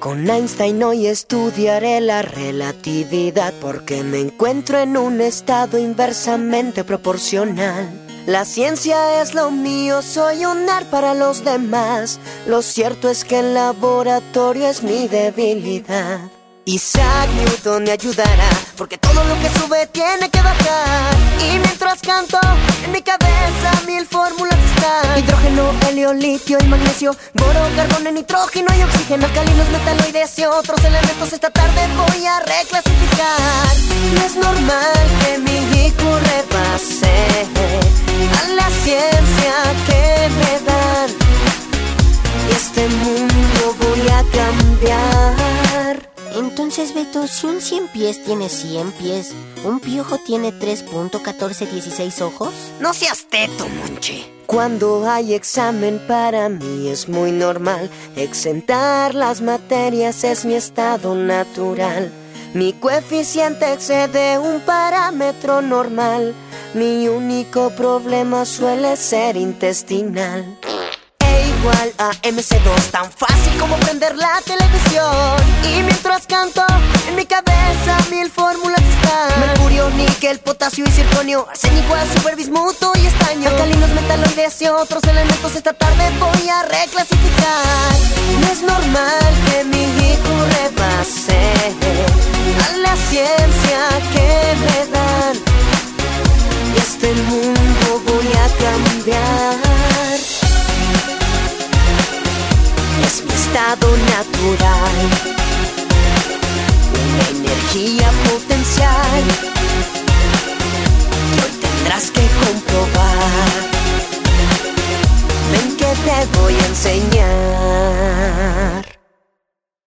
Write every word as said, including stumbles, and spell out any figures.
Con Einstein hoy estudiaré la relatividad, porque me encuentro en un estado inversamente proporcional. La ciencia es lo mío, soy un nerd para los demás. Lo cierto es que el laboratorio es mi debilidad. Isaac Newton me ayudará, porque todo lo que sube tiene que bajar. Y mientras canto, en mi cabeza mil fórmulas están: hidrógeno, helio, litio y magnesio, boro, carbono, nitrógeno y oxígeno, alcalinos, metaloides y otros elementos. Esta tarde voy a reclasificar. No es normal que mi I Q rebase a la ciencia que me dan, y este mundo voy a cambiar. Entonces, Beto, si un cien pies tiene cien pies, ¿un piojo tiene tres punto catorce dieciséis ojos? No seas teto, Monche. Cuando hay examen para mí es muy normal. Exentar las materias es mi estado natural. Mi coeficiente excede un parámetro normal. Mi único problema suele ser intestinal. Igual a eme ce dos, tan fácil como prender la televisión. Y mientras canto, en mi cabeza mil fórmulas están: mercurio, níquel, potasio y circonio, arsénico, azufre, bismuto y estaño, alcalinos, metaloides y otros elementos. Esta tarde voy a reclasificar. No es normal que mi I Q rebase a la ciencia que me dan, y este mundo voy a cambiar. Es mi estado natural, una energía potencial que hoy tendrás que comprobar. Ven que te voy a enseñar.